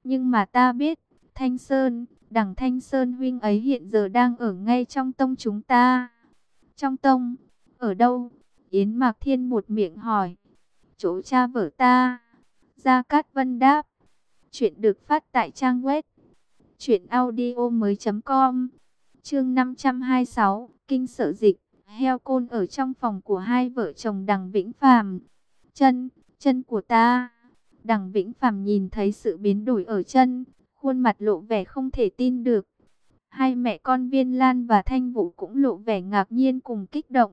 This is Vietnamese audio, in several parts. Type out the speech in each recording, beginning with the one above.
Nhưng mà ta biết, Thanh Sơn, đằng Thanh Sơn huynh ấy hiện giờ đang ở ngay trong tông chúng ta. Trong tông, ở đâu? Yến Mạc Thiên một miệng hỏi. Chỗ cha vợ ta. Gia Cát Vân đáp. Chuyện được phát tại trang web truyệnaudiomoi.com. Chương 526, kinh sợ dịch. Heo côn ở trong phòng của hai vợ chồng Đằng Vĩnh Phàm. Chân của ta. Đằng Vĩnh Phàm nhìn thấy sự biến đổi ở chân, khuôn mặt lộ vẻ không thể tin được. Hai mẹ con Viên Lan và Thanh Vũ cũng lộ vẻ ngạc nhiên cùng kích động.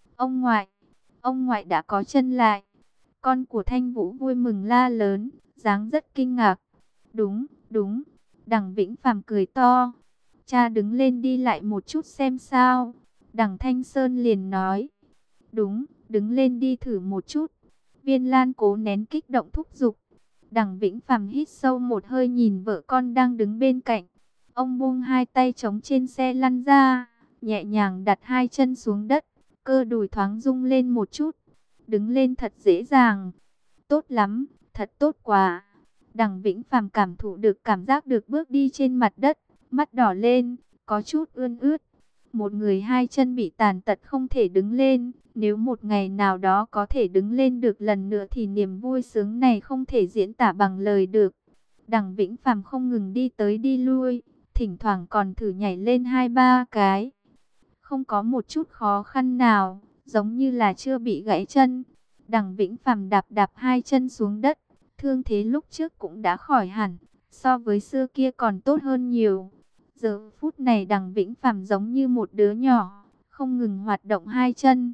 Ông ngoại đã có chân lại. Con của Thanh Vũ vui mừng la lớn, dáng rất kinh ngạc. Đúng, đúng. Đằng Vĩnh Phàm cười to. Cha đứng lên đi lại một chút xem sao. Đằng Thanh Sơn liền nói. Đúng, đứng lên đi thử một chút. Viên Lan cố nén kích động thúc giục. Đằng Vĩnh Phàm hít sâu một hơi nhìn vợ con đang đứng bên cạnh. Ông buông hai tay trống trên xe lăn ra, nhẹ nhàng đặt hai chân xuống đất, cơ đùi thoáng rung lên một chút. Đứng lên thật dễ dàng. Tốt lắm, thật tốt quá. Đằng Vĩnh Phàm cảm thụ được cảm giác được bước đi trên mặt đất, mắt đỏ lên, có chút ươn ướt. Một người hai chân bị tàn tật không thể đứng lên, nếu một ngày nào đó có thể đứng lên được lần nữa thì niềm vui sướng này không thể diễn tả bằng lời được. Đằng Vĩnh Phàm không ngừng đi tới đi lui, thỉnh thoảng còn thử nhảy lên 2-3 cái. Không có một chút khó khăn nào, giống như là chưa bị gãy chân. Đằng Vĩnh Phàm đạp đạp hai chân xuống đất, thương thế lúc trước cũng đã khỏi hẳn, so với xưa kia còn tốt hơn nhiều. Giờ phút này Đằng Vĩnh Phàm giống như một đứa nhỏ, không ngừng hoạt động hai chân.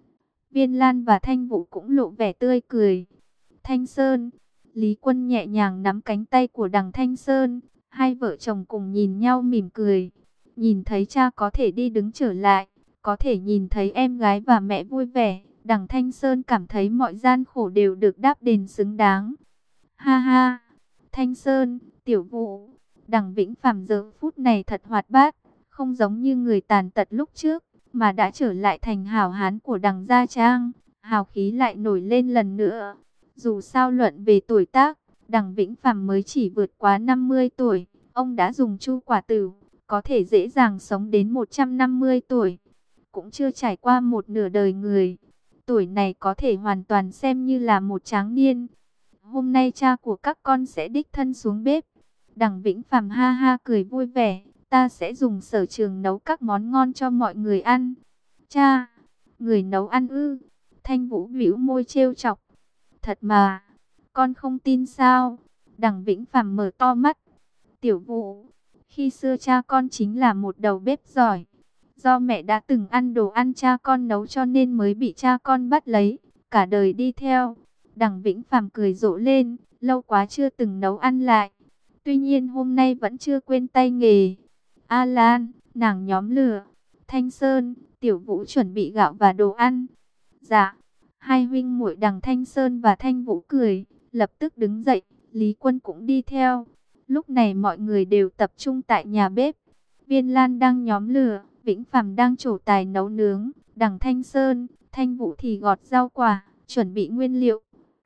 Viên Lan và Thanh Vũ cũng lộ vẻ tươi cười. Thanh Sơn, Lý Quân nhẹ nhàng nắm cánh tay của Đằng Thanh Sơn, hai vợ chồng cùng nhìn nhau mỉm cười. Nhìn thấy cha có thể đi đứng trở lại, có thể nhìn thấy em gái và mẹ vui vẻ, Đằng Thanh Sơn cảm thấy mọi gian khổ đều được đáp đền xứng đáng. Ha ha, Thanh Sơn, Tiểu Vũ, Đằng Vĩnh Phàm giờ phút này thật hoạt bát, không giống như người tàn tật lúc trước, mà đã trở lại thành hảo hán của Đằng Gia Trang, hào khí lại nổi lên lần nữa. Dù sao luận về tuổi tác, Đằng Vĩnh Phàm mới chỉ vượt quá 50 tuổi, ông đã dùng chu quả tử, có thể dễ dàng sống đến 150 tuổi, cũng chưa trải qua một nửa đời người. Tuổi này có thể hoàn toàn xem như là một tráng niên. Hôm nay cha của các con sẽ đích thân xuống bếp. Đằng Vĩnh Phàm ha ha cười vui vẻ, ta sẽ dùng sở trường nấu các món ngon cho mọi người ăn. Cha, người nấu ăn ư? Thanh Vũ bĩu môi trêu chọc. Thật mà, con không tin sao? Đằng Vĩnh Phàm mở to mắt. Tiểu Vũ, khi xưa cha con chính là một đầu bếp giỏi. Do mẹ đã từng ăn đồ ăn cha con nấu cho nên mới bị cha con bắt lấy, cả đời đi theo. Đằng Vĩnh Phàm cười rộ lên, lâu quá chưa từng nấu ăn lại. Tuy nhiên hôm nay vẫn chưa quên tay nghề. A Lan, nàng nhóm lửa. Thanh Sơn, Tiểu Vũ chuẩn bị gạo và đồ ăn. Dạ. Hai huynh muội Đằng Thanh Sơn và Thanh Vũ cười, lập tức đứng dậy, Lý Quân cũng đi theo. Lúc này mọi người đều tập trung tại nhà bếp. Viên Lan đang nhóm lửa, Vĩnh Phàm đang trổ tài nấu nướng, Đằng Thanh Sơn, Thanh Vũ thì gọt rau quả, chuẩn bị nguyên liệu.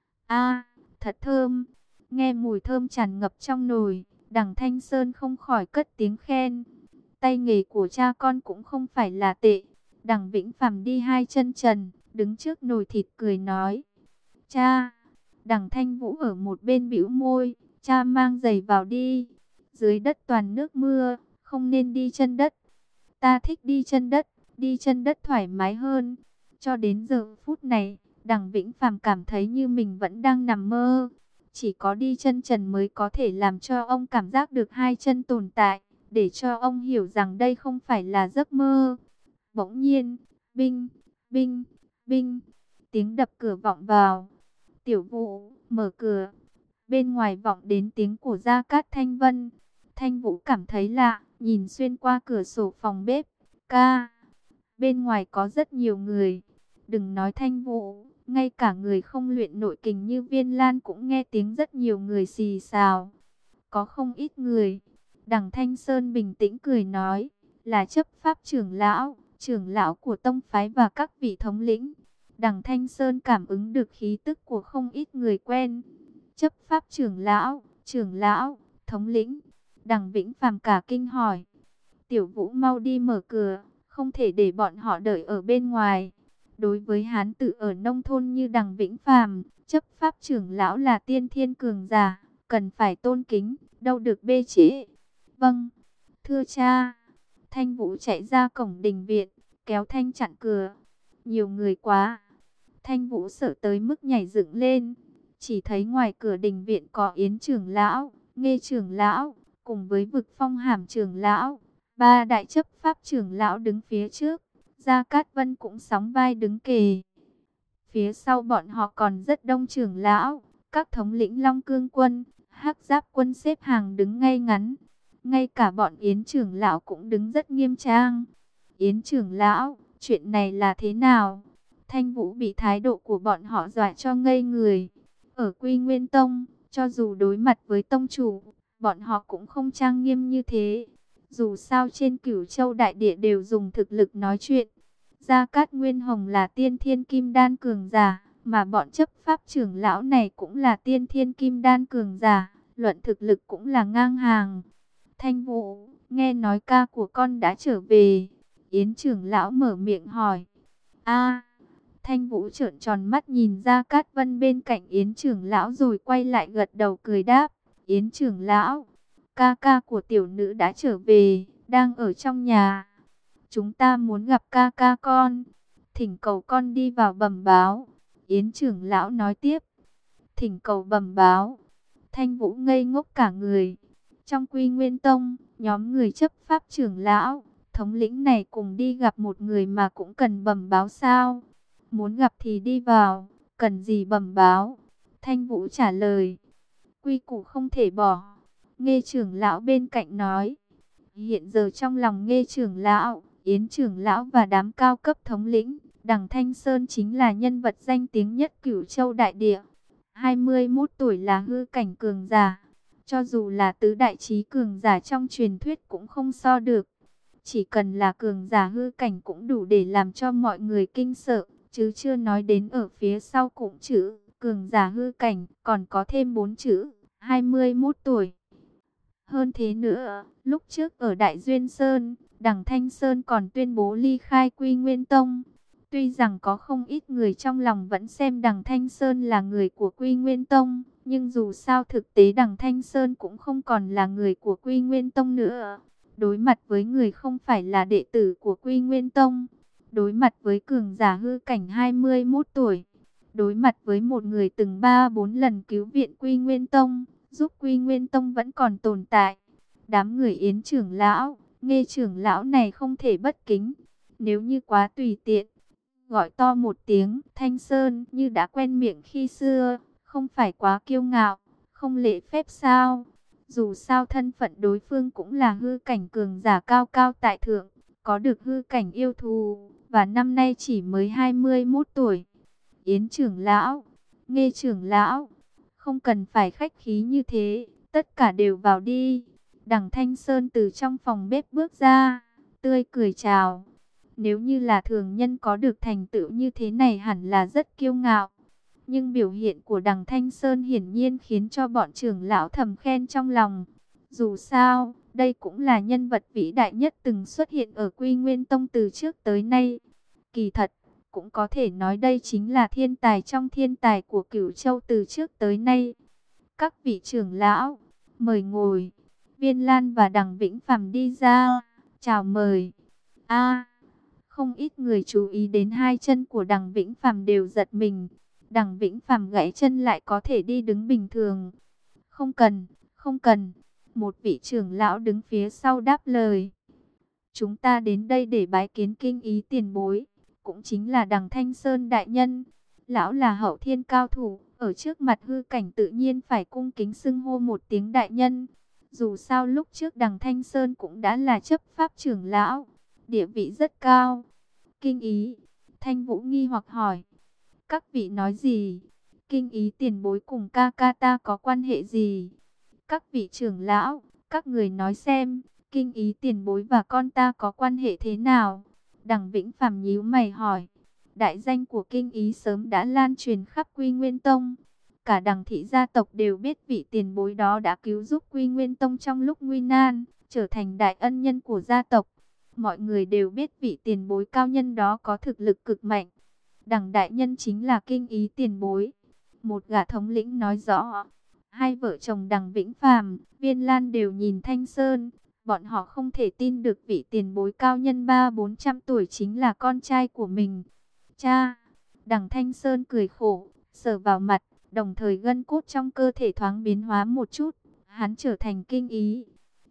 A, thật thơm. Nghe mùi thơm tràn ngập trong nồi, Đằng Thanh Sơn không khỏi cất tiếng khen. Tay nghề của cha con cũng không phải là tệ. Đằng Vĩnh Phàm đi hai chân trần, đứng trước nồi thịt cười nói. Cha, Đằng Thanh Vũ ở một bên bĩu môi, cha mang giày vào đi. Dưới đất toàn nước mưa, không nên đi chân đất. Ta thích đi chân đất thoải mái hơn. Cho đến giờ phút này, Đằng Vĩnh Phàm cảm thấy như mình vẫn đang nằm mơ. Chỉ có đi chân trần mới có thể làm cho ông cảm giác được hai chân tồn tại, để cho ông hiểu rằng đây không phải là giấc mơ. Bỗng nhiên, binh, binh, binh, tiếng đập cửa vọng vào. Tiểu Vũ, mở cửa. Bên ngoài vọng đến tiếng của Gia Cát Thanh Vân. Thanh Vũ cảm thấy lạ, nhìn xuyên qua cửa sổ phòng bếp. Ca, bên ngoài có rất nhiều người. Đừng nói Thanh Vũ, ngay cả người không luyện nội kình như Viên Lan cũng nghe tiếng rất nhiều người xì xào. Có không ít người. Đằng Thanh Sơn bình tĩnh cười nói, là chấp pháp trưởng lão của tông phái và các vị thống lĩnh. Đằng Thanh Sơn cảm ứng được khí tức của không ít người quen. Chấp pháp trưởng lão, thống lĩnh. Đằng Vĩnh Phàm cả kinh hỏi. Tiểu Vũ mau đi mở cửa, không thể để bọn họ đợi ở bên ngoài. Đối với hán tử ở nông thôn như Đằng Vĩnh Phàm, chấp pháp trưởng lão là tiên thiên cường giả, cần phải tôn kính, đâu được bê trễ. Vâng, thưa cha. Thanh Vũ chạy ra cổng đình viện, kéo Thanh chặn cửa. Nhiều người quá. Thanh Vũ sợ tới mức nhảy dựng lên. Chỉ thấy ngoài cửa đình viện có Yến trưởng lão, Nghê trưởng lão, cùng với Vực Phong Hàm trưởng lão. Ba đại chấp pháp trưởng lão đứng phía trước. Gia Cát Vân cũng sóng vai đứng kề. Phía sau bọn họ còn rất đông trưởng lão, các thống lĩnh Long Cương quân, Hắc Giáp quân xếp hàng đứng ngay ngắn. Ngay cả bọn Yến trưởng lão cũng đứng rất nghiêm trang. Yến trưởng lão, chuyện này là thế nào? Thanh Vũ bị thái độ của bọn họ dọa cho ngây người. Ở Quy Nguyên Tông, cho dù đối mặt với tông chủ, bọn họ cũng không trang nghiêm như thế. Dù sao trên Cửu Châu đại địa đều dùng thực lực nói chuyện. Gia Cát Nguyên Hồng là tiên thiên kim đan cường giả, mà bọn chấp pháp trưởng lão này cũng là tiên thiên kim đan cường giả, luận thực lực cũng là ngang hàng. Thanh Vũ, nghe nói ca của con đã trở về. Yến trưởng lão mở miệng hỏi. A. Thanh Vũ trợn tròn mắt nhìn Gia Cát Vân bên cạnh Yến trưởng lão rồi quay lại gật đầu cười đáp. Yến trưởng lão, ca ca của tiểu nữ đã trở về, đang ở trong nhà. Chúng ta muốn gặp ca ca con, thỉnh cầu con đi vào bẩm báo. Yến trưởng lão nói tiếp. Thỉnh cầu bẩm báo. Thanh Vũ ngây ngốc cả người. Trong Quy Nguyên Tông, nhóm người chấp pháp trưởng lão, thống lĩnh này cùng đi gặp một người mà cũng cần bẩm báo sao? Muốn gặp thì đi vào, cần gì bẩm báo? Thanh Vũ trả lời. Quy củ không thể bỏ. Nghê trưởng lão bên cạnh nói. Hiện giờ trong lòng Nghê trưởng lão, Yến trưởng lão và đám cao cấp thống lĩnh, Đằng Thanh Sơn chính là nhân vật danh tiếng nhất Cửu Châu đại địa. 21 tuổi là hư cảnh cường giả. Cho dù là tứ đại chí cường giả trong truyền thuyết cũng không so được. Chỉ cần là cường giả hư cảnh cũng đủ để làm cho mọi người kinh sợ, chứ chưa nói đến ở phía sau cũng chữ cường giả hư cảnh, còn có thêm 4 chữ 21 tuổi. Hơn thế nữa, lúc trước ở Đại Duyên Sơn, Đằng Thanh Sơn còn tuyên bố ly khai Quy Nguyên Tông. Tuy rằng có không ít người trong lòng vẫn xem Đằng Thanh Sơn là người của Quy Nguyên Tông, nhưng dù sao thực tế Đằng Thanh Sơn cũng không còn là người của Quy Nguyên Tông nữa. Đối mặt với người không phải là đệ tử của Quy Nguyên Tông, đối mặt với cường giả hư cảnh 21 tuổi, đối mặt với một người từng 3-4 lần cứu viện Quy Nguyên Tông, giúp Quy Nguyên Tông vẫn còn tồn tại. Đám người Yến trưởng lão, Nghê trưởng lão này không thể bất kính. Nếu như quá tùy tiện, gọi to một tiếng Thanh Sơn như đã quen miệng khi xưa, không phải quá kiêu ngạo, không lễ phép sao? Dù sao thân phận đối phương cũng là hư cảnh cường giả cao cao tại thượng, có được hư cảnh yêu thù, và năm nay chỉ mới 21 tuổi. Yến trưởng lão, Nghê trưởng lão, không cần phải khách khí như thế, tất cả đều vào đi. Đằng Thanh Sơn từ trong phòng bếp bước ra, tươi cười chào. Nếu như là thường nhân có được thành tựu như thế này hẳn là rất kiêu ngạo. Nhưng biểu hiện của Đằng Thanh Sơn hiển nhiên khiến cho bọn trưởng lão thầm khen trong lòng. Dù sao, đây cũng là nhân vật vĩ đại nhất từng xuất hiện ở Quy Nguyên Tông từ trước tới nay. Kỳ thật, cũng có thể nói đây chính là thiên tài trong thiên tài của Cửu Châu từ trước tới nay. Các vị trưởng lão, mời ngồi. Viên Lan và Đằng Vĩnh Phàm đi ra, chào mời. Không ít người chú ý đến hai chân của Đằng Vĩnh Phàm đều giật mình. Đằng Vĩnh Phàm gãy chân lại có thể đi đứng bình thường. Không cần, không cần. Một vị trưởng lão đứng phía sau đáp lời. Chúng ta đến đây để bái kiến kinh ý tiền bối, cũng chính là Đằng Thanh Sơn đại nhân. Lão là hậu thiên cao thủ, ở trước mặt hư cảnh tự nhiên phải cung kính xưng hô một tiếng đại nhân. Dù sao lúc trước Đằng Thanh Sơn cũng đã là chấp pháp trưởng lão, địa vị rất cao. Kinh ý, Thanh Vũ nghi hoặc hỏi. Các vị nói gì? Kinh ý tiền bối cùng ca ca ta có quan hệ gì? Các vị trưởng lão, các người nói xem, kinh ý tiền bối và con ta có quan hệ thế nào? Đằng Vĩnh Phàm nhíu mày hỏi. Đại danh của kinh ý sớm đã lan truyền khắp Quy Nguyên Tông. Cả Đằng thị gia tộc đều biết vị tiền bối đó đã cứu giúp Quy Nguyên Tông trong lúc nguy nan, trở thành đại ân nhân của gia tộc. Mọi người đều biết vị tiền bối cao nhân đó có thực lực cực mạnh. Đằng đại nhân chính là Kinh Ý tiền bối. Một gã thống lĩnh nói rõ. Hai vợ chồng Đằng Vĩnh Phàm, Viên Lan đều nhìn Thanh Sơn. Bọn họ không thể tin được vị tiền bối cao nhân 300-400 tuổi chính là con trai của mình. Cha! Đằng Thanh Sơn cười khổ, sờ vào mặt, đồng thời gân cốt trong cơ thể thoáng biến hóa một chút. Hắn trở thành Kinh Ý.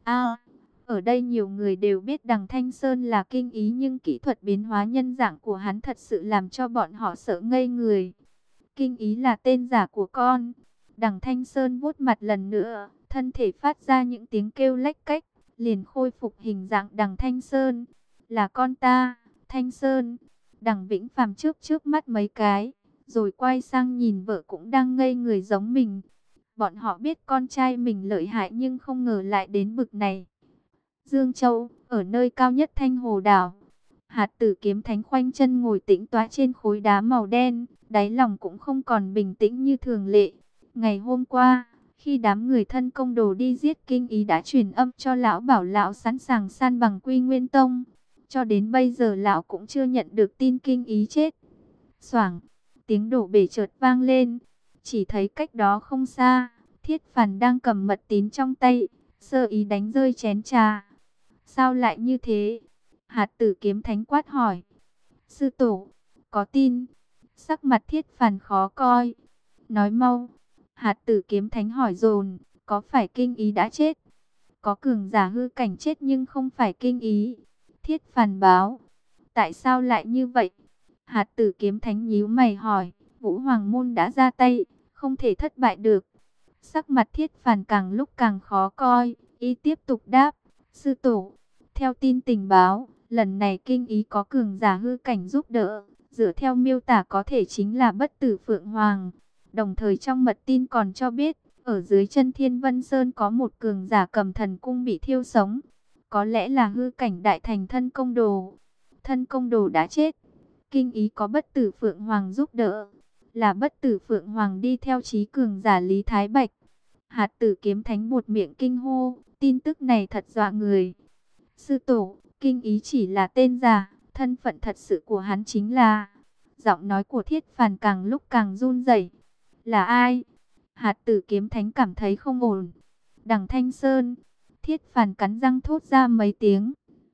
Ở đây nhiều người đều biết Đằng Thanh Sơn là Kinh Ý, nhưng kỹ thuật biến hóa nhân dạng của hắn thật sự làm cho bọn họ sợ ngây người. Kinh Ý là tên giả của con. Đằng Thanh Sơn vuốt mặt lần nữa, thân thể phát ra những tiếng kêu lách cách, liền khôi phục hình dạng Đằng Thanh Sơn. Là con ta, Thanh Sơn. Đằng Vĩnh Phàm trước mắt mấy cái, rồi quay sang nhìn vợ cũng đang ngây người giống mình. Bọn họ biết con trai mình lợi hại nhưng không ngờ lại đến bực này. Dương Châu, ở nơi cao nhất Thanh Hồ đảo, Hạt Tử Kiếm Thánh khoanh chân ngồi tĩnh tọa trên khối đá màu đen, đáy lòng cũng không còn bình tĩnh như thường lệ. Ngày hôm qua, khi đám người Thân Công Đồ đi giết Kinh Ý đã truyền âm cho lão, bảo lão sẵn sàng san bằng Quy Nguyên Tông. Cho đến bây giờ lão cũng chưa nhận được tin Kinh Ý chết. Xoảng, tiếng đổ bể chợt vang lên, chỉ thấy cách đó không xa, Thiết Phàn đang cầm mật tín trong tay, sơ ý đánh rơi chén trà. Sao lại như thế? Hạt Tử Kiếm Thánh quát hỏi. Sư tổ, có tin? Sắc mặt Thiết Phàn khó coi. Nói mau. Hạt Tử Kiếm Thánh hỏi dồn, có phải Kinh Ý đã chết? Có cường giả hư cảnh chết nhưng không phải Kinh Ý. Thiết Phàn báo. Tại sao lại như vậy? Hạt Tử Kiếm Thánh nhíu mày hỏi. Vũ Hoàng Môn đã ra tay, không thể thất bại được. Sắc mặt Thiết Phàn càng lúc càng khó coi, y tiếp tục đáp. Sư tổ, theo tin tình báo, lần này Kinh Ý có cường giả hư cảnh giúp đỡ, dựa theo miêu tả có thể chính là Bất Tử Phượng Hoàng. Đồng thời trong mật tin còn cho biết, ở dưới chân Thiên Vân Sơn có một cường giả cầm thần cung bị thiêu sống. Có lẽ là hư cảnh đại thành Thân Công Đồ. Thân Công Đồ đã chết. Kinh Ý có Bất Tử Phượng Hoàng giúp đỡ. Là Bất Tử Phượng Hoàng đi theo chí cường giả Lý Thái Bạch. Hạt Tử Kiếm Thánh buột miệng kinh hô. Tin tức này thật dọa người. Sư tổ, Kinh Ý chỉ là tên giả, thân phận thật sự của hắn chính là... Giọng nói của Thiết Phàn càng lúc càng run rẩy. Là ai? Hạt Tử Kiếm Thánh cảm thấy không ổn. Đằng Thanh Sơn. Thiết Phàn cắn răng thốt ra mấy tiếng.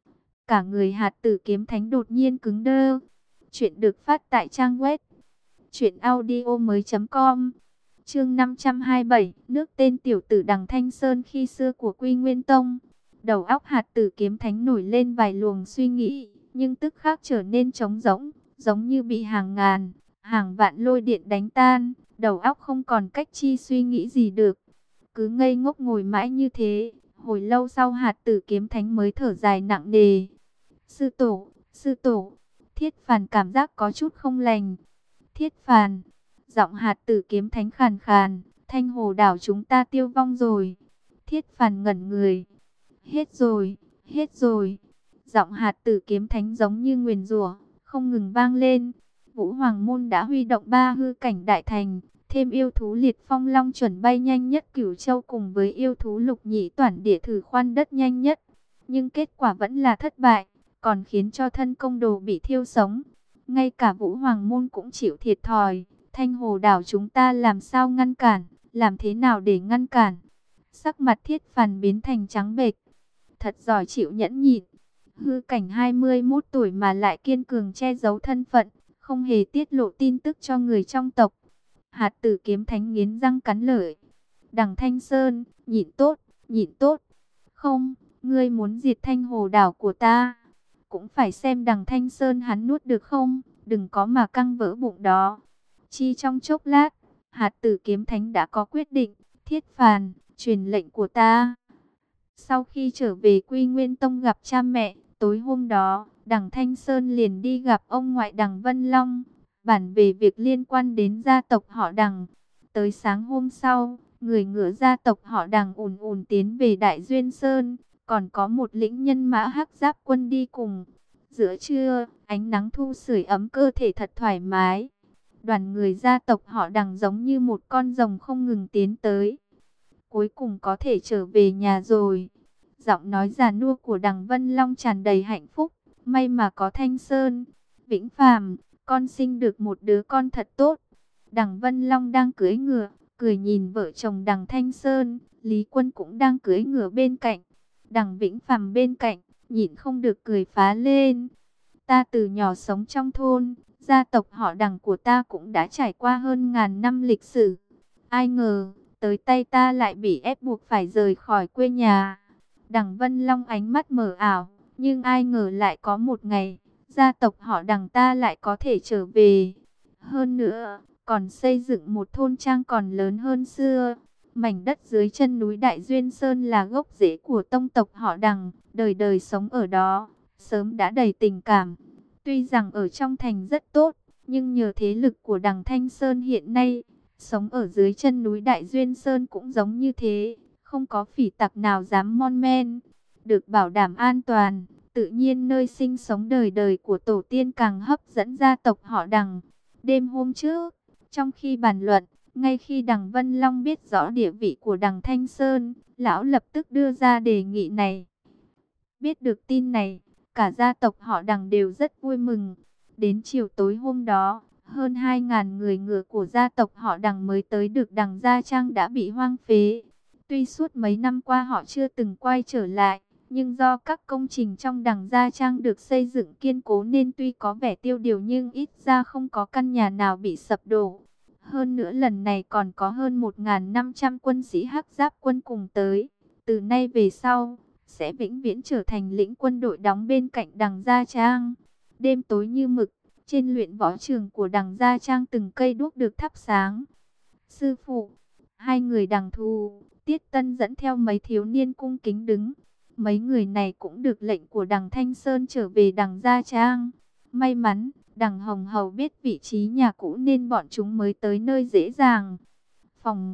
Cả người Hạt Tử Kiếm Thánh đột nhiên cứng đơ. Chuyện được phát tại trang web truyệnaudiomoi.com. Chương 527, nước tên tiểu tử Đằng Thanh Sơn khi xưa của Quy Nguyên Tông. Đầu óc Hạt Tử Kiếm Thánh nổi lên vài luồng suy nghĩ, nhưng tức khắc trở nên trống rỗng, giống như bị hàng ngàn, hàng vạn lôi điện đánh tan, đầu óc không còn cách chi suy nghĩ gì được. Cứ ngây ngốc ngồi mãi như thế, hồi lâu sau Hạt Tử Kiếm Thánh mới thở dài nặng nề. Sư tổ, Thiết Phàn cảm giác có chút không lành. Thiết Phàn, giọng Hạt Tử Kiếm Thánh khàn khàn, Thanh Hồ đảo chúng ta tiêu vong rồi. Thiết Phàn ngẩn người. Hết rồi, hết rồi. Giọng Hạt Tử Kiếm Thánh giống như nguyền rủa, không ngừng vang lên. Vũ Hoàng Môn đã huy động 3 hư cảnh đại thành, thêm yêu thú Liệt Phong Long chuẩn bay nhanh nhất Cửu Châu cùng với yêu thú Lục Nhĩ Toản Địa thử khoan đất nhanh nhất. Nhưng kết quả vẫn là thất bại, còn khiến cho Thân Công Đồ bị thiêu sống. Ngay cả Vũ Hoàng Môn cũng chịu thiệt thòi. Thanh Hồ đảo chúng ta làm sao ngăn cản, làm thế nào để ngăn cản? Sắc mặt Thiết Phàn biến thành trắng bệch. Thật giỏi chịu nhẫn nhịn. Hư cảnh 21 tuổi mà lại kiên cường che giấu thân phận, không hề tiết lộ tin tức cho người trong tộc. Hạt Tử Kiếm Thánh nghiến răng cắn lợi. Đằng Thanh Sơn, nhịn tốt, nhịn tốt. Không, ngươi muốn diệt Thanh Hồ đảo của ta, cũng phải xem Đằng Thanh Sơn hắn nuốt được không, đừng có mà căng vỡ bụng đó. Chi trong chốc lát, Hạt Tử Kiếm Thánh đã có quyết định. Thiết Phàn, truyền lệnh của ta. Sau khi trở về Quy Nguyên Tông gặp cha mẹ, tối hôm đó, Đằng Thanh Sơn liền đi gặp ông ngoại Đằng Vân Long, bản về việc liên quan đến gia tộc họ Đằng. Tới sáng hôm sau, người ngựa gia tộc họ Đằng ùn ùn tiến về Đại Duyên Sơn, còn có một lĩnh nhân mã hắc giáp quân đi cùng. Giữa trưa, ánh nắng thu sưởi ấm cơ thể thật thoải mái. Đoàn người gia tộc họ Đằng giống như một con rồng không ngừng tiến tới. Cuối cùng có thể trở về nhà rồi. Giọng nói già nua của Đằng Vân Long tràn đầy hạnh phúc. May mà có Thanh Sơn, Vĩnh Phàm, con sinh được một đứa con thật tốt. Đằng Vân Long đang cưỡi ngựa, cười nhìn vợ chồng Đằng Thanh Sơn. Lý Quân cũng đang cưỡi ngựa bên cạnh. Đằng Vĩnh Phàm bên cạnh, nhịn không được cười phá lên. Ta từ nhỏ sống trong thôn, gia tộc họ Đằng của ta cũng đã trải qua hơn ngàn năm lịch sử. Ai ngờ, tới tay ta lại bị ép buộc phải rời khỏi quê nhà. Đằng Vân Long ánh mắt mờ ảo, nhưng ai ngờ lại có một ngày, gia tộc họ Đằng ta lại có thể trở về. Hơn nữa, còn xây dựng một thôn trang còn lớn hơn xưa. Mảnh đất dưới chân núi Đại Duyên Sơn là gốc rễ của tông tộc họ Đằng, đời đời sống ở đó, sớm đã đầy tình cảm. Tuy rằng ở trong thành rất tốt, nhưng nhờ thế lực của Đằng Thanh Sơn hiện nay, sống ở dưới chân núi Đại Duyên Sơn cũng giống như thế, không có phỉ tặc nào dám mon men, được bảo đảm an toàn. Tự nhiên nơi sinh sống đời đời của tổ tiên càng hấp dẫn gia tộc họ Đằng. Đêm hôm trước, trong khi bàn luận, ngay khi Đằng Vân Long biết rõ địa vị của Đằng Thanh Sơn, lão lập tức đưa ra đề nghị này. Biết được tin này, cả gia tộc họ Đằng đều rất vui mừng. Đến chiều tối hôm đó, hơn 2.000 người ngựa của gia tộc họ Đằng mới tới được Đằng Gia Trang đã bị hoang phế. Tuy suốt mấy năm qua họ chưa từng quay trở lại, nhưng do các công trình trong Đằng Gia Trang được xây dựng kiên cố nên tuy có vẻ tiêu điều nhưng ít ra không có căn nhà nào bị sập đổ. Hơn nữa lần này còn có hơn 1.500 quân sĩ Hắc Giáp quân cùng tới. Từ nay về sau, sẽ vĩnh viễn trở thành lĩnh quân đội đóng bên cạnh Đằng Gia Trang. Đêm tối như mực, trên luyện võ trường của Đằng Gia Trang từng cây đuốc được thắp sáng. Sư phụ, hai người Đằng Thù, Tiết Tân dẫn theo mấy thiếu niên cung kính đứng. Mấy người này cũng được lệnh của Đằng Thanh Sơn trở về Đằng Gia Trang. May mắn, Đằng Hồng Hầu biết vị trí nhà cũ nên bọn chúng mới tới nơi dễ dàng. Phòng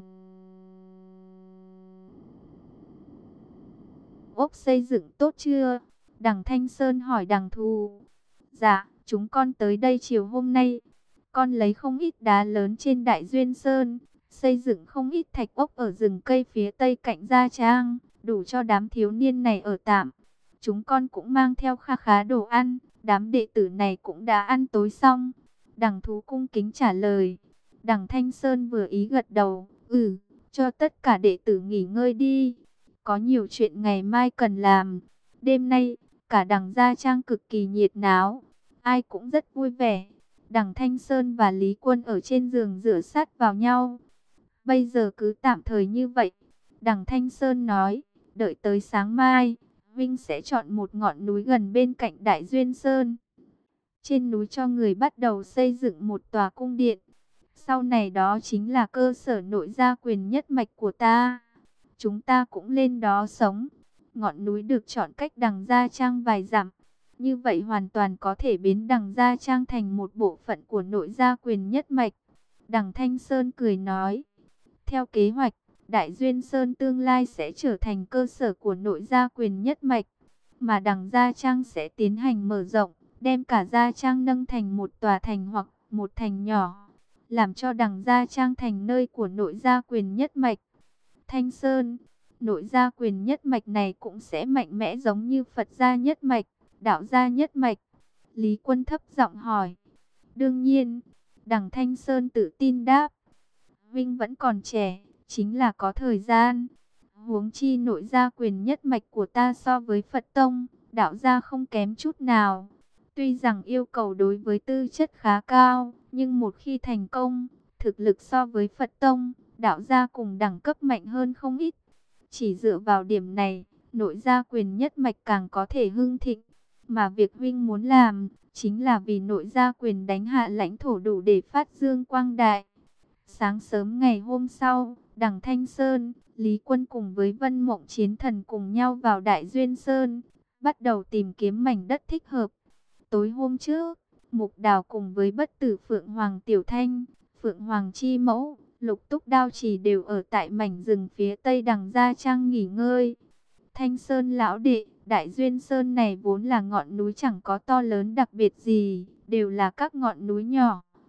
ốc xây dựng tốt chưa? Đằng Thanh Sơn hỏi Đằng Thù. Dạ, chúng con tới đây chiều hôm nay. Con lấy không ít đá lớn trên Đại Duyên Sơn, xây dựng không ít thạch ốc ở rừng cây phía tây cạnh Gia Trang, đủ cho đám thiếu niên này ở tạm. Chúng con cũng mang theo kha khá đồ ăn, đám đệ tử này cũng đã ăn tối xong. Đằng Thú cung kính trả lời. Đằng Thanh Sơn vừa ý gật đầu. Cho tất cả đệ tử nghỉ ngơi đi. Có nhiều chuyện ngày mai cần làm. Đêm nay, cả Đằng Gia Trang cực kỳ nhiệt náo. Ai cũng rất vui vẻ. Đằng Thanh Sơn và Lý Quân ở trên giường dựa sát vào nhau. Bây giờ cứ tạm thời như vậy. Đằng Thanh Sơn nói, đợi tới sáng mai, Vinh sẽ chọn một ngọn núi gần bên cạnh Đại Duyên Sơn. Trên núi cho người bắt đầu xây dựng một tòa cung điện. Sau này đó chính là cơ sở nội gia quyền nhất mạch của ta. Chúng ta cũng lên đó sống. Ngọn núi được chọn cách Đằng Gia Trang vài dặm. Như vậy hoàn toàn có thể biến Đằng Gia Trang thành một bộ phận của nội gia quyền nhất mạch. Đằng Thanh Sơn cười nói. Theo kế hoạch, Đại Duyên Sơn tương lai sẽ trở thành cơ sở của nội gia quyền nhất mạch. Mà Đằng Gia Trang sẽ tiến hành mở rộng, đem cả Gia Trang nâng thành một tòa thành hoặc một thành nhỏ. Làm cho Đằng Gia Trang thành nơi của nội gia quyền nhất mạch. Thanh Sơn, nội gia quyền nhất mạch này cũng sẽ mạnh mẽ giống như Phật gia nhất mạch, đạo gia nhất mạch. Lý Quân thấp giọng hỏi. Đương nhiên, Đằng Thanh Sơn tự tin đáp. Vinh vẫn còn trẻ, chính là có thời gian. Huống chi nội gia quyền nhất mạch của ta so với Phật Tông, đạo gia không kém chút nào. Tuy rằng yêu cầu đối với tư chất khá cao, nhưng một khi thành công, thực lực so với Phật Tông, đạo gia cùng đẳng cấp mạnh hơn không ít. Chỉ dựa vào điểm này, nội gia quyền nhất mạch càng có thể hưng thịnh. Mà việc Vinh muốn làm, chính là vì nội gia quyền đánh hạ lãnh thổ đủ để phát dương quang đại. Sáng sớm ngày hôm sau, Đằng Thanh Sơn, Lý Quân cùng với Vân Mộng Chiến Thần cùng nhau vào Đại Duyên Sơn, bắt đầu tìm kiếm mảnh đất thích hợp. Tối hôm trước, Mục Đào cùng với Bất Tử Phượng Hoàng Tiểu Thanh, Phượng Hoàng Chi Mẫu, Lục Túc Đao Chỉ đều ở tại mảnh rừng phía tây Đằng Gia Trang nghỉ ngơi. Thanh Sơn lão đệ, Đại Duyên Sơn này vốn là ngọn núi chẳng có to lớn đặc biệt gì, đều là các ngọn núi nhỏ.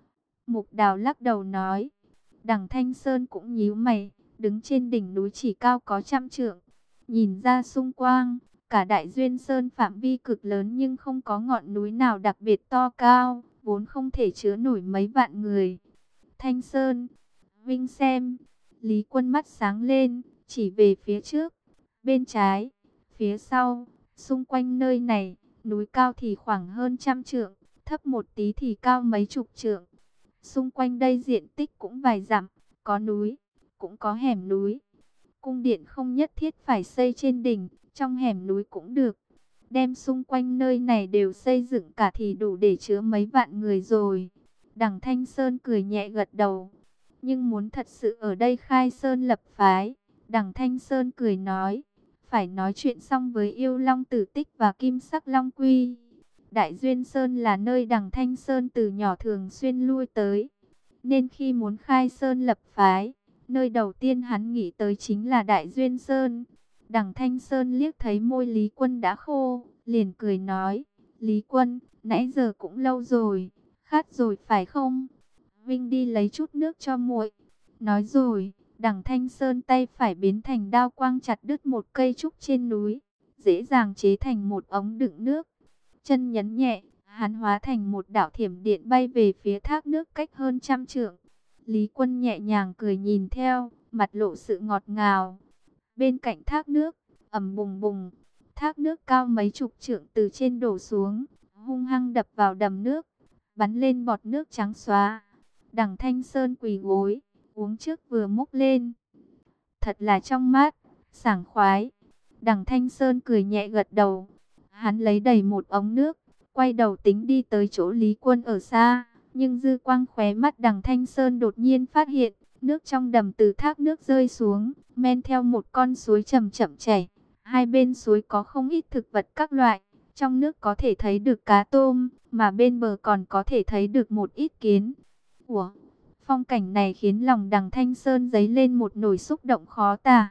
Mục Đào lắc đầu nói. Đằng Thanh Sơn cũng nhíu mày, đứng trên đỉnh núi chỉ cao có 100 trượng. Nhìn ra xung quanh, cả Đại Duyên Sơn phạm vi cực lớn nhưng không có ngọn núi nào đặc biệt to cao, vốn không thể chứa nổi mấy vạn người. Thanh Sơn, Vinh xem. Lý Quân mắt sáng lên, chỉ về phía trước, bên trái, phía sau, xung quanh nơi này, núi cao thì khoảng hơn 100 trượng, thấp một tí thì cao mấy chục trượng. Xung quanh đây diện tích cũng vài dặm, có núi, cũng có hẻm núi. Cung điện không nhất thiết phải xây trên đỉnh, trong hẻm núi cũng được. Đem xung quanh nơi này đều xây dựng cả thì đủ để chứa mấy vạn người rồi. Đằng Thanh Sơn cười nhẹ gật đầu. Nhưng muốn thật sự ở đây khai sơn lập phái, đằng Thanh Sơn cười nói, phải nói chuyện xong với Yêu Long Tử Tích và Kim Sắc Long Quy. Đại Duyên Sơn là nơi đằng Thanh Sơn từ nhỏ thường xuyên lui tới, nên khi muốn khai sơn lập phái, nơi đầu tiên hắn nghĩ tới chính là Đại Duyên Sơn. Đằng Thanh Sơn liếc thấy môi Lý Quân đã khô, liền cười nói, Lý Quân, nãy giờ cũng lâu rồi, khát rồi phải không? Vinh đi lấy chút nước cho muội. Nói rồi, đằng Thanh Sơn tay phải biến thành đao quang chặt đứt một cây trúc trên núi, dễ dàng chế thành một ống đựng nước. Chân nhấn nhẹ, hắn hóa thành một đạo thiểm điện bay về phía thác nước cách hơn 100 trượng. Lý Quân nhẹ nhàng cười nhìn theo, mặt lộ sự ngọt ngào. Bên cạnh thác nước, ầm bùng bùng, thác nước cao mấy chục trượng từ trên đổ xuống, hung hăng đập vào đầm nước, bắn lên bọt nước trắng xóa. Đằng Thanh Sơn quỳ gối, uống trước vừa múc lên. Thật là trong mát, sảng khoái. Đằng Thanh Sơn cười nhẹ gật đầu. Hắn lấy đầy một ống nước, quay đầu tính đi tới chỗ Lý Quân ở xa. Nhưng dư quang khóe mắt đằng Thanh Sơn đột nhiên phát hiện, nước trong đầm từ thác nước rơi xuống, men theo một con suối chậm chậm chảy. Hai bên suối có không ít thực vật các loại. Trong nước có thể thấy được cá tôm, mà bên bờ còn có thể thấy được một ít kiến. Ủa, phong cảnh này khiến lòng đằng Thanh Sơn dấy lên một nỗi xúc động khó tả.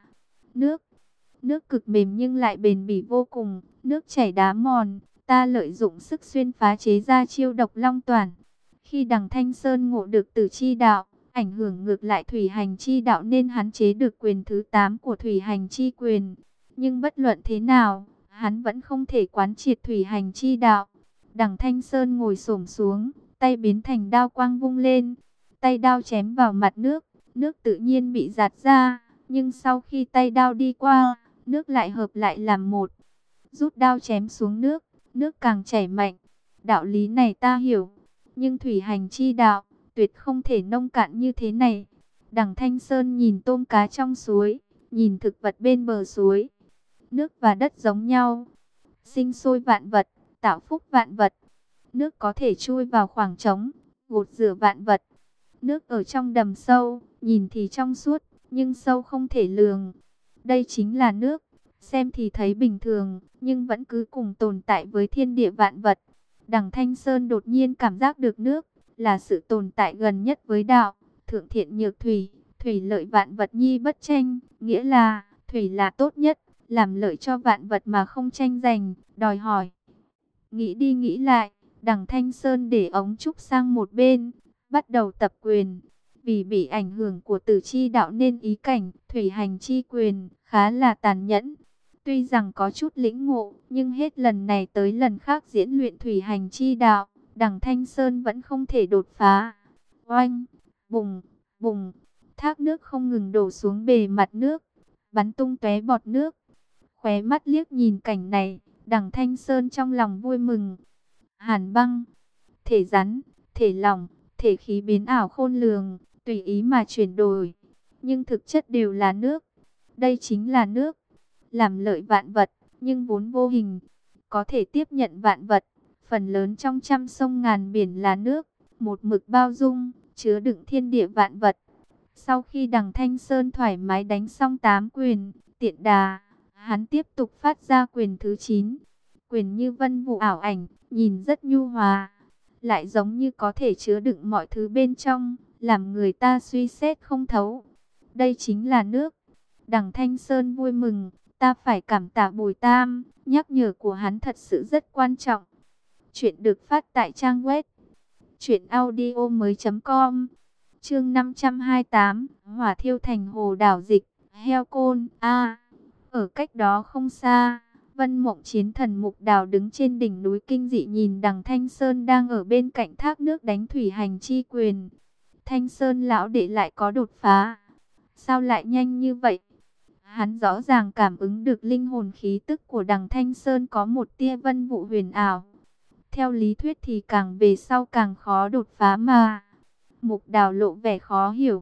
Nước cực mềm nhưng lại bền bỉ vô cùng, nước chảy đá mòn, ta lợi dụng sức xuyên phá chế ra chiêu độc long toản. Khi đằng Thanh Sơn ngộ được Tử Chi Đạo, ảnh hưởng ngược lại Thủy Hành Chi Đạo nên hắn chế được quyền thứ 8 của Thủy Hành Chi quyền. Nhưng bất luận thế nào, hắn vẫn không thể quán triệt Thủy Hành Chi Đạo. Đằng Thanh Sơn ngồi xổm xuống, tay biến thành đao quang vung lên, tay đao chém vào mặt nước, nước tự nhiên bị giạt ra, nhưng sau khi tay đao đi qua, nước lại hợp lại làm một. Rút đao chém xuống nước, nước càng chảy mạnh. Đạo lý này ta hiểu, nhưng Thủy Hành Chi Đạo tuyệt không thể nông cạn như thế này. Đằng Thanh Sơn nhìn tôm cá trong suối, nhìn thực vật bên bờ suối. Nước và đất giống nhau, sinh sôi vạn vật, tạo phúc vạn vật. Nước có thể chui vào khoảng trống, gột rửa vạn vật. Nước ở trong đầm sâu, nhìn thì trong suốt, nhưng sâu không thể lường. Đây chính là nước, xem thì thấy bình thường, nhưng vẫn cứ cùng tồn tại với thiên địa vạn vật. Đằng Thanh Sơn đột nhiên cảm giác được nước là sự tồn tại gần nhất với đạo. Thượng thiện nhược thủy, thủy lợi vạn vật nhi bất tranh, nghĩa là thủy là tốt nhất, làm lợi cho vạn vật mà không tranh giành, đòi hỏi. Nghĩ đi nghĩ lại, đằng Thanh Sơn để ống trúc sang một bên, bắt đầu tập quyền. Vì bị ảnh hưởng của Tử Chi Đạo nên ý cảnh Thủy Hành Chi quyền khá là tàn nhẫn. Tuy rằng có chút lĩnh ngộ, nhưng hết lần này tới lần khác diễn luyện Thủy Hành Chi Đạo, đằng Thanh Sơn vẫn không thể đột phá. Oanh, bùng, bùng, thác nước không ngừng đổ xuống bề mặt nước, bắn tung tóe bọt nước. Khóe mắt liếc nhìn cảnh này, đằng Thanh Sơn trong lòng vui mừng. Hàn băng, thể rắn, thể lỏng, thể khí biến ảo khôn lường, tùy ý mà chuyển đổi, nhưng thực chất đều là nước. Đây chính là nước, làm lợi vạn vật, nhưng vốn vô hình, có thể tiếp nhận vạn vật. Phần lớn trong trăm sông ngàn biển là nước, một mực bao dung, chứa đựng thiên địa vạn vật. Sau khi đằng Thanh Sơn thoải mái đánh xong 8 quyền, tiện đà, hắn tiếp tục phát ra quyền thứ 9. Quyền như vân vụ ảo ảnh, nhìn rất nhu hòa, lại giống như có thể chứa đựng mọi thứ bên trong, làm người ta suy xét không thấu. Đây chính là nước. Đằng Thanh Sơn vui mừng, ta phải cảm tạ Bùi Tam, nhắc nhở của hắn thật sự rất quan trọng. Chuyện được phát tại trang web Chuyện audio mới.com. Chương 528, hỏa thiêu thành hồ đảo dịch, heo côn. Ở cách đó không xa, Vân Mộng Chiến Thần Mục Đào đứng trên đỉnh núi kinh dị nhìn đằng Thanh Sơn đang ở bên cạnh thác nước đánh thủy hành chi quyền. Thanh Sơn lão đệ lại có đột phá. Sao lại nhanh như vậy? Hắn rõ ràng cảm ứng được linh hồn khí tức của đằng Thanh Sơn có một tia vân vụ huyền ảo. Theo lý thuyết thì càng về sau càng khó đột phá mà. Mục Đào lộ vẻ khó hiểu.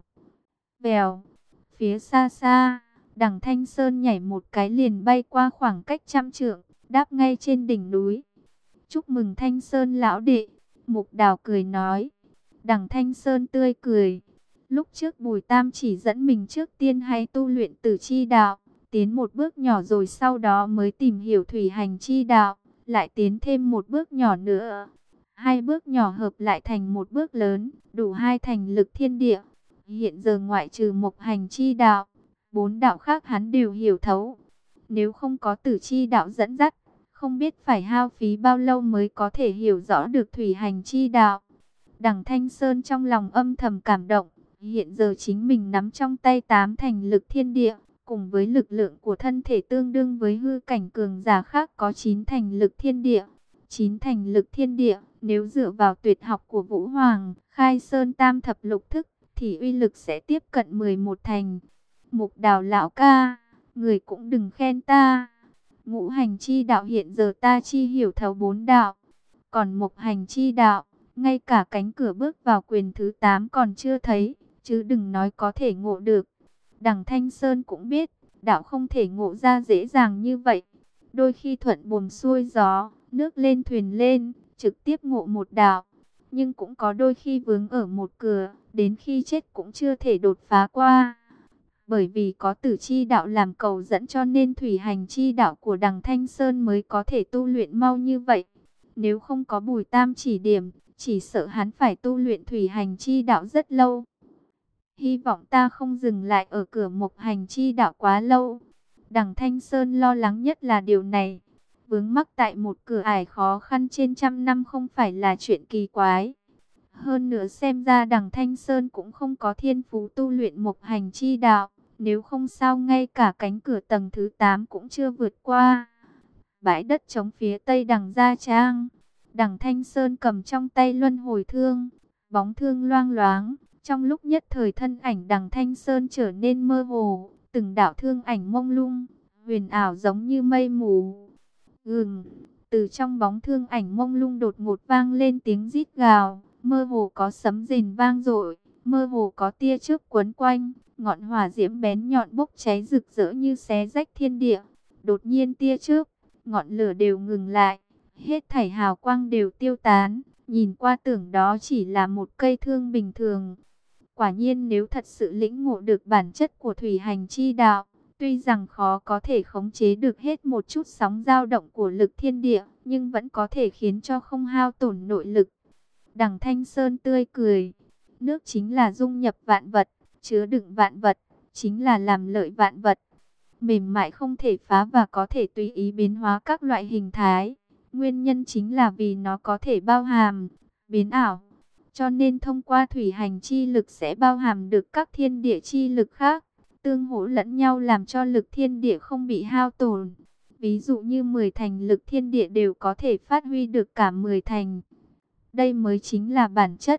Vèo, phía xa xa, đằng Thanh Sơn nhảy một cái liền bay qua khoảng cách 100 trượng, đáp ngay trên đỉnh núi. Chúc mừng Thanh Sơn lão đệ, Mục Đào cười nói. Đằng Thanh Sơn tươi cười. Lúc trước Bùi Tam chỉ dẫn mình trước tiên hãy tu luyện Tử Chi Đạo, tiến một bước nhỏ rồi sau đó mới tìm hiểu Thủy Hành Chi Đạo, lại tiến thêm một bước nhỏ nữa. Hai bước nhỏ hợp lại thành một bước lớn, đủ hai thành lực thiên địa. Hiện giờ ngoại trừ Mộc Hành Chi Đạo, 4 đạo khác hắn đều hiểu thấu. Nếu không có Tử Chi Đạo dẫn dắt, không biết phải hao phí bao lâu mới có thể hiểu rõ được Thủy Hành Chi Đạo. Đằng Thanh Sơn trong lòng âm thầm cảm động. Hiện giờ chính mình nắm trong tay 8 thành lực thiên địa, cùng với lực lượng của thân thể tương đương với hư cảnh cường giả khác có 9 thành lực thiên địa. 9 thành lực thiên địa, nếu dựa vào tuyệt học của Vũ Hoàng, Khai Sơn Tam Thập Lục Thức, thì uy lực sẽ tiếp cận 11 thành. Mục Đào lão ca, người cũng đừng khen ta. Ngũ Hành Chi Đạo hiện giờ ta chi hiểu thấu 4 đạo, còn Mộc Hành Chi Đạo, ngay cả cánh cửa bước vào quyền thứ 8 còn chưa thấy, chứ đừng nói có thể ngộ được. Đằng Thanh Sơn cũng biết, đạo không thể ngộ ra dễ dàng như vậy. Đôi khi thuận buồm xuôi gió, nước lên thuyền lên, trực tiếp ngộ một đạo. Nhưng cũng có đôi khi vướng ở một cửa, đến khi chết cũng chưa thể đột phá qua. Bởi vì có Tử Chi Đạo làm cầu dẫn cho nên Thủy Hành Chi Đạo của đằng Thanh Sơn mới có thể tu luyện mau như vậy. Nếu không có Bùi Tam chỉ điểm, chỉ sợ hắn phải tu luyện Thủy Hành Chi Đạo rất lâu. Hy vọng ta không dừng lại ở cửa Mộc Hành Chi Đạo quá lâu. Đằng Thanh Sơn lo lắng nhất là điều này. Vướng mắc tại một cửa ải khó khăn trên 100 năm không phải là chuyện kỳ quái. Hơn nữa xem ra đằng Thanh Sơn cũng không có thiên phú tu luyện Mộc Hành Chi Đạo. Nếu không sao ngay cả cánh cửa tầng thứ 8 cũng chưa vượt qua. Bãi đất trống phía tây đằng Gia Trang. Đằng Thanh Sơn cầm trong tay luân hồi thương. Bóng thương loang loáng. Trong lúc nhất thời thân ảnh đằng Thanh Sơn trở nên mơ hồ. Từng đạo thương ảnh mông lung, huyền ảo giống như mây mù. Từ trong bóng thương ảnh mông lung đột ngột vang lên tiếng rít gào. Mơ hồ có sấm rền vang dội, mơ hồ có tia chớp quấn quanh. Ngọn hỏa diễm bén nhọn bốc cháy rực rỡ như xé rách thiên địa. Đột nhiên tia chớp, ngọn lửa đều ngừng lại. Hết thảy hào quang đều tiêu tán. Nhìn qua tưởng đó chỉ là một cây thương bình thường. Quả nhiên nếu thật sự lĩnh ngộ được bản chất của Thủy Hành Chi Đạo, tuy rằng khó có thể khống chế được hết một chút sóng dao động của lực thiên địa, nhưng vẫn có thể khiến cho không hao tổn nội lực. Đằng Thanh Sơn tươi cười. Nước chính là dung nhập vạn vật, chứa đựng vạn vật, chính là làm lợi vạn vật. Mềm mại không thể phá và có thể tùy ý biến hóa các loại hình thái. Nguyên nhân chính là vì nó có thể bao hàm, biến ảo. Cho nên thông qua thủy hành chi lực sẽ bao hàm được các thiên địa chi lực khác, tương hỗ lẫn nhau làm cho lực thiên địa không bị hao tổn. Ví dụ như 10 thành lực thiên địa đều có thể phát huy được cả 10 thành. Đây mới chính là bản chất.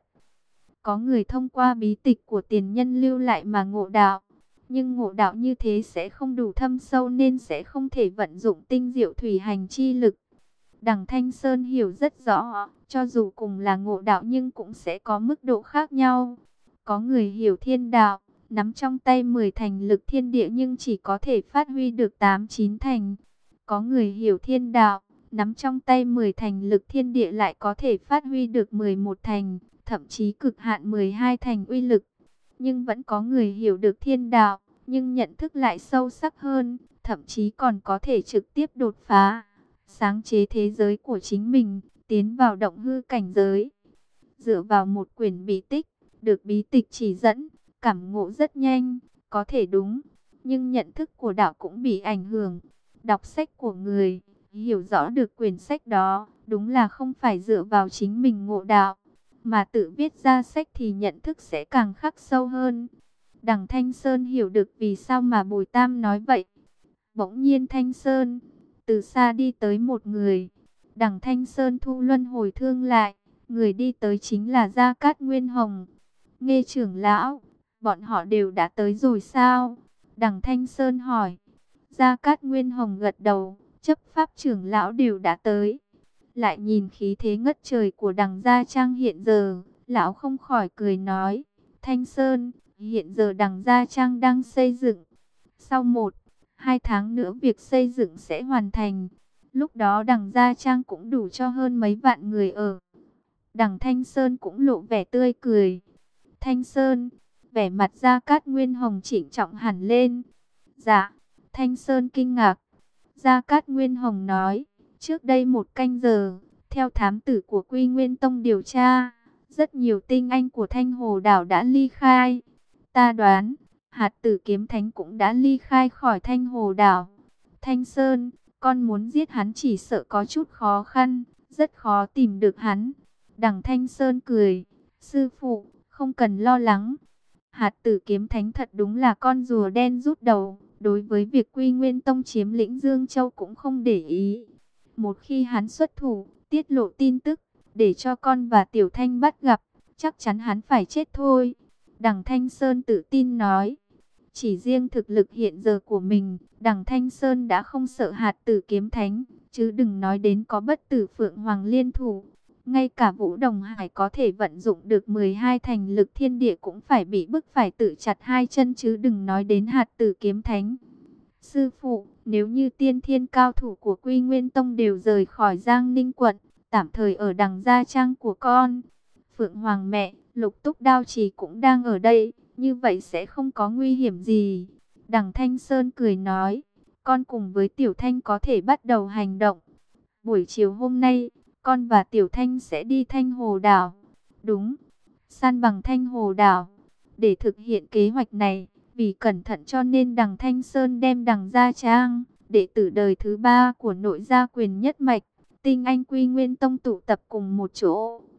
Có người thông qua bí tịch của tiền nhân lưu lại mà ngộ đạo. Nhưng ngộ đạo như thế sẽ không đủ thâm sâu nên sẽ không thể vận dụng tinh diệu thủy hành chi lực. Đằng Thanh Sơn hiểu rất rõ, cho dù cùng là ngộ đạo nhưng cũng sẽ có mức độ khác nhau. Có người hiểu thiên đạo, nắm trong tay 10 thành lực thiên địa nhưng chỉ có thể phát huy được 8-9 thành. Có người hiểu thiên đạo, nắm trong tay 10 thành lực thiên địa lại có thể phát huy được 11 thành, thậm chí cực hạn 12 thành uy lực. Nhưng vẫn có người hiểu được thiên đạo, nhưng nhận thức lại sâu sắc hơn, thậm chí còn có thể trực tiếp đột phá, sáng chế thế giới của chính mình, tiến vào động hư cảnh giới. Dựa vào một quyển bí tích, được bí tịch chỉ dẫn, cảm ngộ rất nhanh, có thể đúng, nhưng nhận thức của đạo cũng bị ảnh hưởng. Đọc sách của người, hiểu rõ được quyển sách đó, đúng là không phải dựa vào chính mình ngộ đạo, mà tự viết ra sách thì nhận thức sẽ càng khắc sâu hơn. Đằng Thanh Sơn hiểu được vì sao mà Bùi Tam nói vậy. Bỗng nhiên Thanh Sơn, từ xa đi tới một người. Đằng Thanh Sơn thu luân hồi thương lại, người đi tới chính là Gia Cát Nguyên Hồng. Nghe trưởng lão, bọn họ đều đã tới rồi sao? Đằng Thanh Sơn hỏi. Gia Cát Nguyên Hồng gật đầu, chấp pháp trưởng lão đều đã tới. Lại nhìn khí thế ngất trời của đằng Gia Trang hiện giờ, lão không khỏi cười nói. Thanh Sơn, hiện giờ đằng Gia Trang đang xây dựng. Sau 1-2 tháng nữa việc xây dựng sẽ hoàn thành. Lúc đó đằng Gia Trang cũng đủ cho hơn mấy vạn người ở. Đằng Thanh Sơn cũng lộ vẻ tươi cười. Thanh Sơn, vẻ mặt Gia Cát Nguyên Hồng chỉnh trọng hẳn lên. Dạ, Thanh Sơn kinh ngạc. Gia Cát Nguyên Hồng nói, trước đây 1 canh giờ, theo thám tử của Quy Nguyên Tông điều tra, rất nhiều tinh anh của Thanh Hồ Đảo đã ly khai. Ta đoán, hạt tử kiếm thánh cũng đã ly khai khỏi Thanh Hồ Đảo. Thanh Sơn, con muốn giết hắn chỉ sợ có chút khó khăn, rất khó tìm được hắn. Đằng Thanh Sơn cười, sư phụ, không cần lo lắng. Hạt tử kiếm thánh thật đúng là con rùa đen rút đầu, đối với việc Quy Nguyên Tông chiếm lĩnh Dương Châu cũng không để ý. Một khi hắn xuất thủ, tiết lộ tin tức, để cho con và Tiểu Thanh bắt gặp, chắc chắn hắn phải chết thôi. Đằng Thanh Sơn tự tin nói. Chỉ riêng thực lực hiện giờ của mình, đằng Thanh Sơn đã không sợ hạt tử kiếm thánh, chứ đừng nói đến có bất tử Phượng Hoàng liên thủ. Ngay cả Vũ Đồng Hải có thể vận dụng được 12 thành lực thiên địa cũng phải bị bức phải tự chặt 2 chân, chứ đừng nói đến hạt tử kiếm thánh. Sư phụ, nếu như tiên thiên cao thủ của Quy Nguyên Tông đều rời khỏi Giang Ninh quận, tạm thời ở đằng Gia Trang của con, Phượng Hoàng mẹ, Lục Túc Đao Trì cũng đang ở đây, như vậy sẽ không có nguy hiểm gì. Đằng Thanh Sơn cười nói, con cùng với Tiểu Thanh có thể bắt đầu hành động. Buổi chiều hôm nay, con và Tiểu Thanh sẽ đi Thanh Hồ Đảo. Đúng, san bằng Thanh Hồ Đảo. Để thực hiện kế hoạch này, vì cẩn thận cho nên đằng Thanh Sơn đem đằng Gia Trang, đệ tử đời thứ 3 của nội gia quyền nhất mạch, tinh anh Quy Nguyên Tông tụ tập cùng một chỗ.